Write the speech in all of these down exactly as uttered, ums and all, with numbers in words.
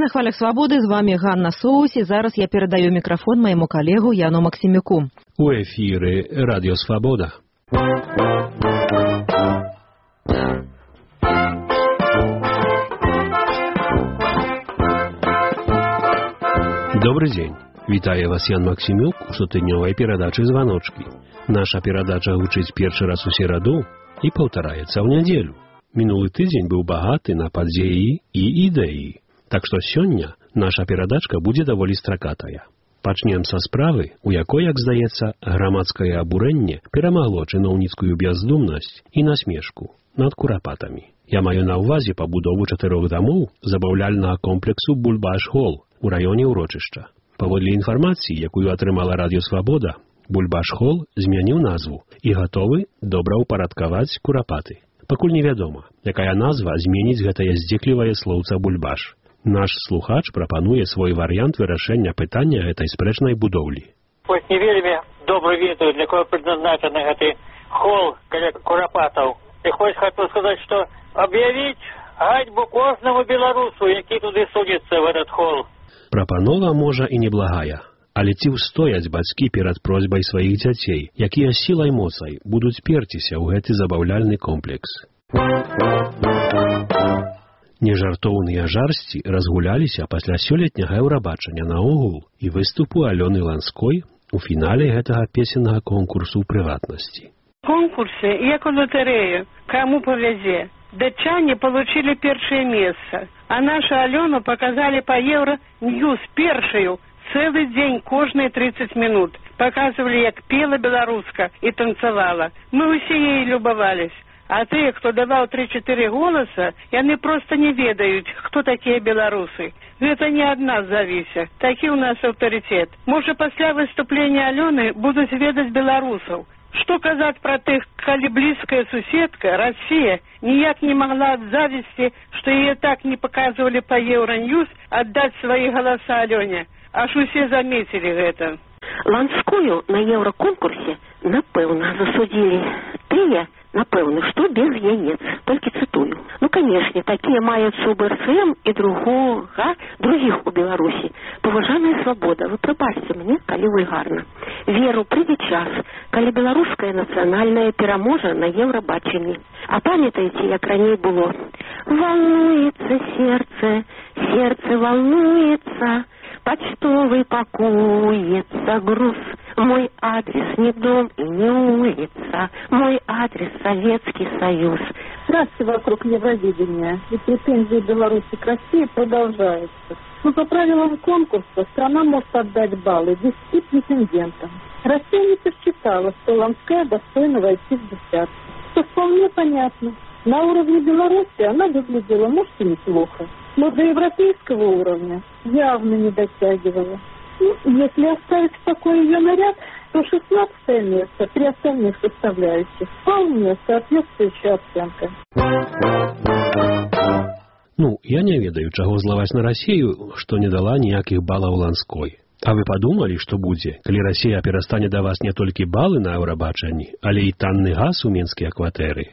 На хвалях свабоды з вами Ганна Соус, і зараз я перадаю мікрафон майму калегу Яну Максимюку. У эфіры Радіо Свабода. Добрый дзень. Вітаю вас, Ян Максимюк, у штотыднёвай перадачы «Званочкі». Наша перадача гучыць першы раз у сераду і паўтараецца ў нядзелю. Мінулы тыдзень быў багаты на падзеі і ідэі. Так што сёння наша перадачка будзе даволі стракатая. Пачнем са справы, у якой, як здаецца, грамадскае абурэнне перамагло чыноўніцкую бяздумнасць і насмешку над курапатамі. Я маю на ўвазе пабудову чатырох дамоў забаўляльнага комплексу Бульбаш-Холл у раёне ўрочышча. Паводле інфармацыі, якую атрымала Радіё Свабода, Бульбаш-Холл змяніў назву і гатовы добраўпарадкаваць курапаты. Пакуль невядома, якая назва зменіць гэтае здзеклівае слоўца Бульбаш. Наш слухач прапануе свой варыянт вырашэння пытання гэтай спрэчнай будоўлі. Хоць не вельмі добра ведаю, для кого прызначаны гэты холл каля курапатаў. І хоць хачу сказаць, што аб'явіць ганьбу кожнаму беларусу, які туды судзіцца в этот холл. Прапанова можа і неблагая, але ці ўстояць бацькі перад просьбай сваіх дзяцей, якія сілай моцай будуць перціся ў гэты забаўляльны комплекс. Нежартоўныя жарсці разгуляліся пасля сёлетняга еўрабачання наогул і выступу Алёны Ланской у фінале гэтага песеннага конкурсу ў прыватнасці. Конкурсе, як у лотерею, кому повезе. Датчане получили першее место, а нашу Алену показали по Евро-Ньюс першую. Целый день, кожные тридцать минут. Показывали, як пела белоруска и танцевала. Мы все ей любовались. А те, хто давал три-четыре голоса, яны просто не ведают, кто такие белорусы. Это не от нас зависит. Такі у нас авторитет. Может, после выступления Алены будут ведать белорусов. Что казать про тех, коли близкая суседка, Россия, ніяк не могла от зависти, что ее так не показывали по Евроньюз, отдать свои голоса Алене. Аж усе заметили гэта. Ланскую на еўраконкурсе, напэўна, засудили тыя, напэўна, што без яец, толькі цытую. Ну, канешне, такія маюцца ў БРСМ і другога, другіх у Беларусі. Паважаная свабода, вы прабачце мне, калі вульгарна. Веру, прыйдзе час, калі беларуская нацыянальная пераможа на еўрабачанні. А памятаеце, як раней было? Волнуется сердце, сердце волнуется, почтовый пакуется груз. Мой адрес не дом и не улица, мой адрес Советский Союз. Страсти вокруг Евровидения и претензии Беларуси к России продолжаются. Но по правилам конкурса страна может отдать баллы десяти претендентам. Россия не посчитала, что Ланская достойна войти в десятку. Что вполне понятно. На уровне Беларуси она выглядела, может, и неплохо. Но до европейского уровня явно не дотягивала. Ну, если оставить в покое ее наряд, то шестнадцатое место при остальных составляющих вполне соответствующая оценка. Ну, я не ведаю, чаго злаваць на Расію, што не дала ніякіх балаў Ланской. А вы падумалі, што будзе, калі Расія перастане даваць не толькі балы на еўрабачанні, але і танны газ у менскія кватэры?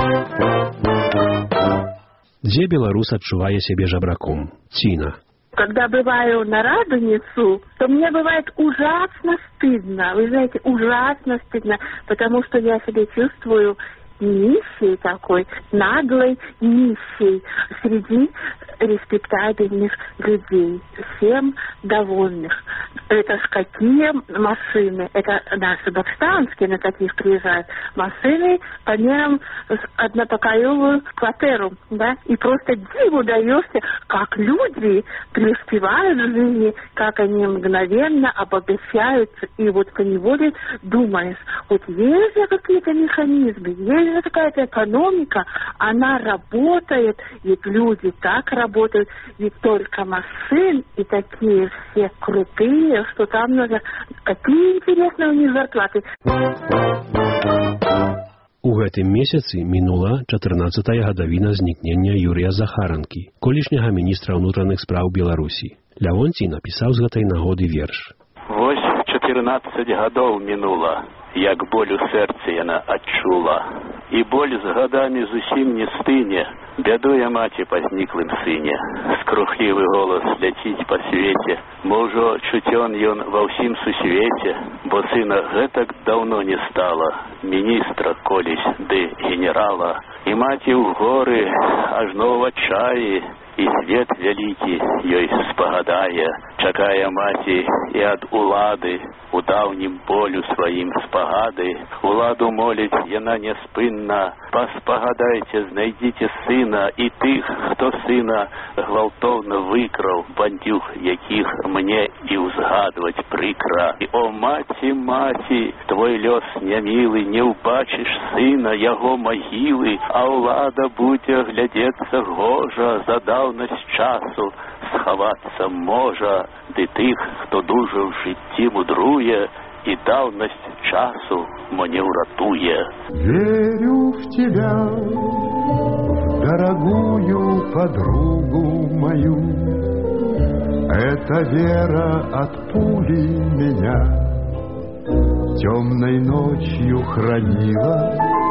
Дзе беларус адчувае сябе жабраком? Ціна. Когда бываю на Радоницу, то мне бывает ужасно стыдно. Вы знаете, ужасно стыдно, потому что я себя чувствую нищей такой, наглой нищей среди респектабельных людей, всем довольных. Это ж какие машины? Это наши бакстанские на таких приезжают. Машины по мерам с однопокоевую квартиру, да? И просто диву даешься, как люди преуспевают в жизни, как они мгновенно обогащаются. И вот поневоле думаешь, вот есть же какие-то механизмы, есть же какая-то экономика, она работает, и люди так работают, ведь только машин и такие все крутые, что там надо... Какие интересные у них зарплаты. У гэтым месяцы мінула чатырнаццатая гадавіна знікнення Юрія Захаранкі, колішняга міністра ўнутраных спраў Беларусі. Лявонцій напісаў з гэтай нагоды верш. Вось чатырнаццаць гадоў мінула, як боль у сэрцы яна адчула. і боль з гадамі зусім не стыне. Бядуе маці па зніклым сыне. Скрухлівы голас ляціць па свеце. Можа, чуцён ён ва ўсім сусвеце, бо сына гэтак даўно не стала. Міністра колісь ды генерала. І маці ў горы ажно ў адчаі, і свет вялікі ёй спагадае. Чакае маці і ад улады, у даўнім полю сваім спагады. Уладу моліць яна няспынна. Паспагадайце, знайдзіце сына і тых, хто сына гвалтоўна выкраў, бандюг якіх мне і ўзгадваць прыкра. І о, маці, маці, твой лёс нямілы, не ўбачыш сына яго магілы, а ўлада будзе глядзецца гожа, за даўнасць часу схавацца можа, ды тых, хто дужа ў жыцці мудруе, и давность часу мне уратуе. Верю в тебя, в дорогую подругу мою. Эта вера от пули меня темной ночью хранила.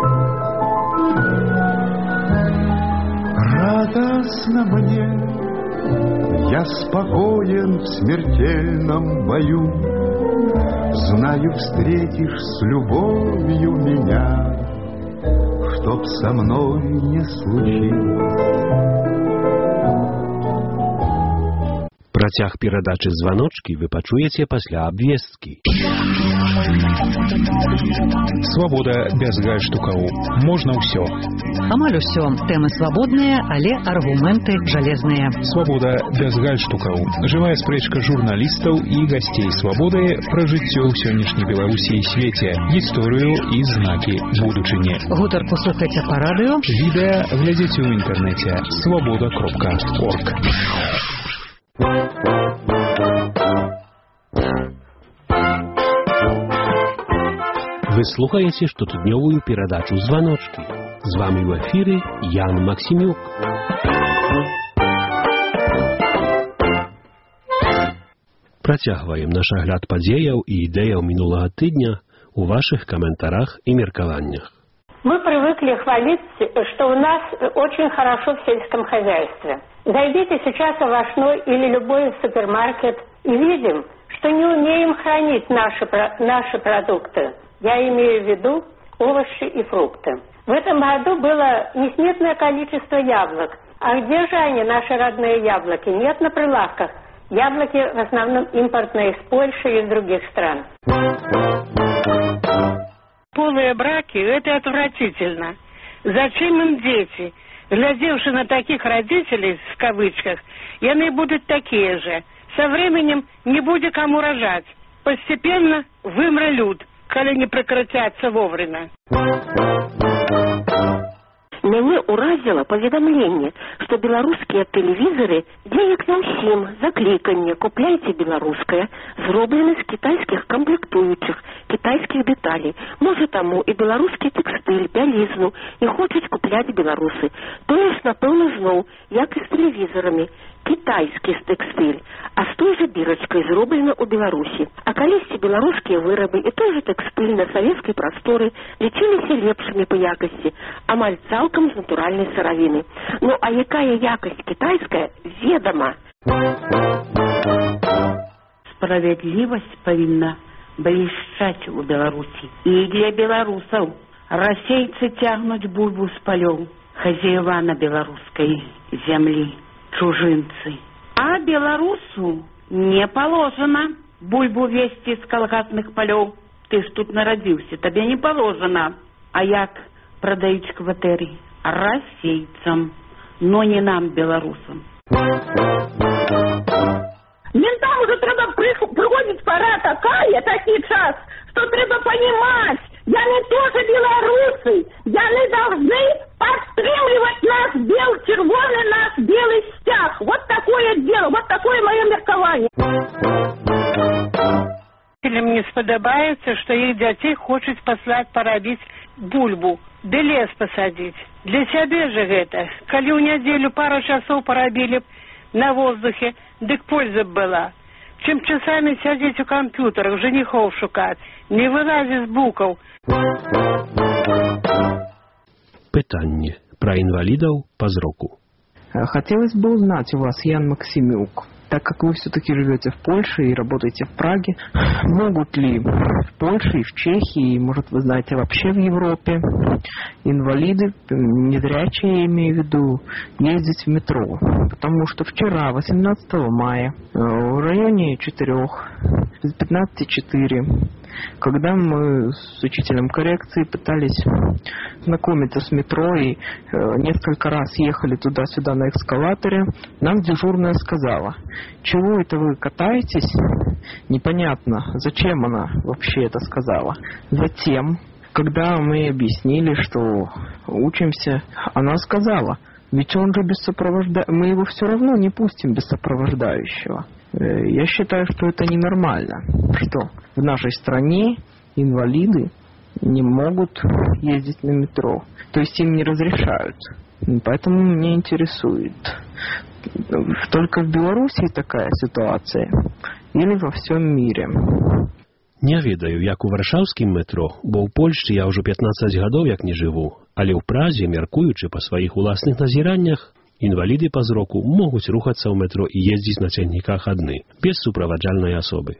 Радостно мне, я спокоен в смертельном бою. Знаю, встретишь с любовью меня, чтоб со мной не случилось. Працяг перадачы «Званочкі» вы пачуеце пасля абвесткі. Свабода без гальштукаў. Можна ўсё. Амаль усё. Тэмы свабодныя, але аргументы жалезныя. Свабода без гальштукаў. Жывая спрэчка журналістаў і гасцей свабоды пра жыццё ў сённяшняй Беларусі і свеце, гісторыю і знакі будучыні. Гутарку слухайце па радыё. Відэа глядзіце ў інтэрнэце свабода кропка орг. Вы слухаеце штотыднёвую перадачу «Званочкі». З вами ў эфіры Ян Максімюк. Працягваем наш агляд падзеяў і ідэяў минулого тыдня у ваших комментариях и меркованиях. Мы привыкли хвалить, что у нас очень хорошо в сельском хозяйстве. Зайдите сейчас в овощной или любой супермаркет и видим, что не умеем хранить наши, наши продукты. Я имею в виду овощи и фрукты. В этом году было несметное количество яблок. А где же они, наши родные яблоки? Нет на прилавках. Яблоки в основном импортные из Польши и из других стран. Полые браки – это отвратительно. Зачем им дети? Глядевши на таких родителей, в кавычках, яны будут такие же. Со временем не будет кому рожать. Постепенно вымре люд, коли не прекратятся вовремя. Мяне уразило паведамленне, што беларускія тэлевізары дзеяк на ўсім закліканне «Купляйце беларускае» зроблены з кітайскіх камплектуючых, кітайскіх дэталей. Можа таму і беларускі тэкстыль, бялізну не хочуць купляць беларусы. Тое ж, напэўна, зноў, як і з тэлевізарамі. Китайский текстиль, а с той же бирочкой зроблено у Беларусі. А калісьці беларускія вырабы і той же тэкстыль на савецкай прасторы лічыліся лепшымі па якасці, амаль цалкам з натуральнай сыравіны. Ну а якая якасць китайская, ведама. Справядлівасць павінна блішчаць у Беларусі. І для беларусаў расейцы цягнуць бульбу з палёў, хазяева беларускай зямлі. Чужинцы. А белорусу не положено бульбу вести с колгатных полев. Ты ж тут народился, тебе не положено. А як продают квартиры? Российцам, но не нам, белорусам. Ментам уже треба приходить пора такая, такий час, что треба понимать, яны тоже белорусы, яны должны подстреливать нас бел, червоный наш белый стяг. Вот такое дело, вот такое мое меркование. Мне сподобается, что их детей хочет послать порабить бульбу, да лес посадить. Для себя же это, коли у неделю пару часов порабили на воздухе, дык польза была. Чем часами сидеть у компьютерах, женихов шукать, не вылазить с буков. Пытанне про инвалидов по зроку. Хотелось бы узнать у вас, Ян Максимюк, так как вы все-таки живете в Польше и работаете в Праге, могут ли в Польше и в Чехии, и, может, вы знаете, вообще в Европе, инвалиды, незрячие, я имею в виду, ездить в метро? Потому что вчера, восемнадцатого мая, в районе четырех, пятнадцать четыре, когда мы с учителем коррекции пытались знакомиться с метро и э, несколько раз ехали туда-сюда на эскалаторе, нам дежурная сказала: чего это вы катаетесь? Непонятно, зачем она вообще это сказала. Затем, когда мы объяснили, что учимся, она сказала: ведь он же без сопровождающего, мы его все равно не пустим без сопровождающего. Я считаю, что это ненормально, что в нашей стране инвалиды не могут ездить на метро. То есть им не разрешают. Поэтому меня интересует, только в Беларуси такая ситуация или во всем мире? Не ведаю, як у варшаўскім метро, бо ў Польшчы я ўжо пятнаццаць гадоў як не жыву, але ў Празе, мяркуючы па сваіх уласных назіраннях, инвалиды по зроку могут рухаться в метро и ездить на цягніках одни, без супроводжальной особы.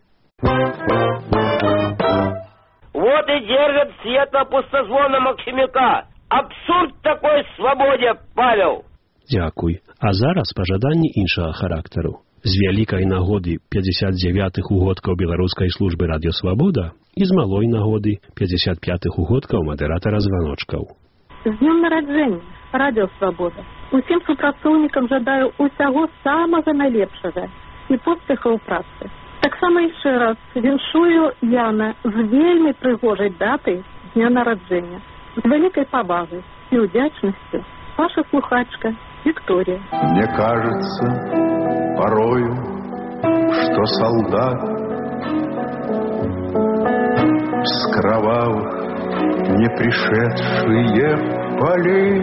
Вот и держит света пустозвона Максимюка. Абсурд такой свободе, Павел. Дякуй. А зараз пожаданні іншого характеру. З вялікай нагоды пятьдесят девятых угодкаў беларускай службы радиосвобода і з малой нагоды пятьдесят пятых угодкаў мадэратара званочкаў. З днем народження, Радіо Свобода. Усім супрацоўнікам жадаю усяго самага найлепшага і поспехаў у працы. Таксама яшчэ раз віншую Яна з вельмі прыгожай датай дня нараджэння. З вялікай павагай і удзячнасцю ваша слухачка Виктория. Мне кажется порою, что солдат с кровавых не пришедшие полей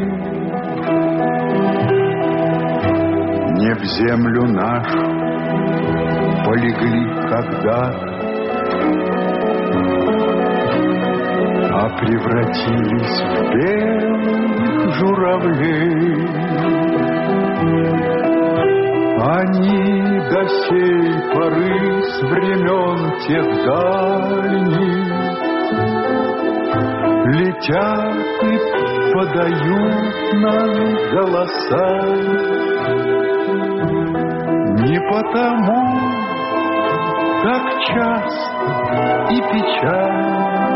не в землю нашу полегли когда-то, а превратились в белых журавлей. Они до сей поры с времен тех дальних летят и подают нам голоса. Не потому так часто и печально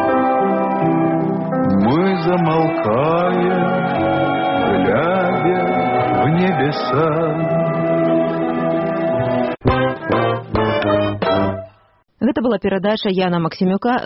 мы замолкаем, глядя в небеса. Гэта была перадача Яна Максимюка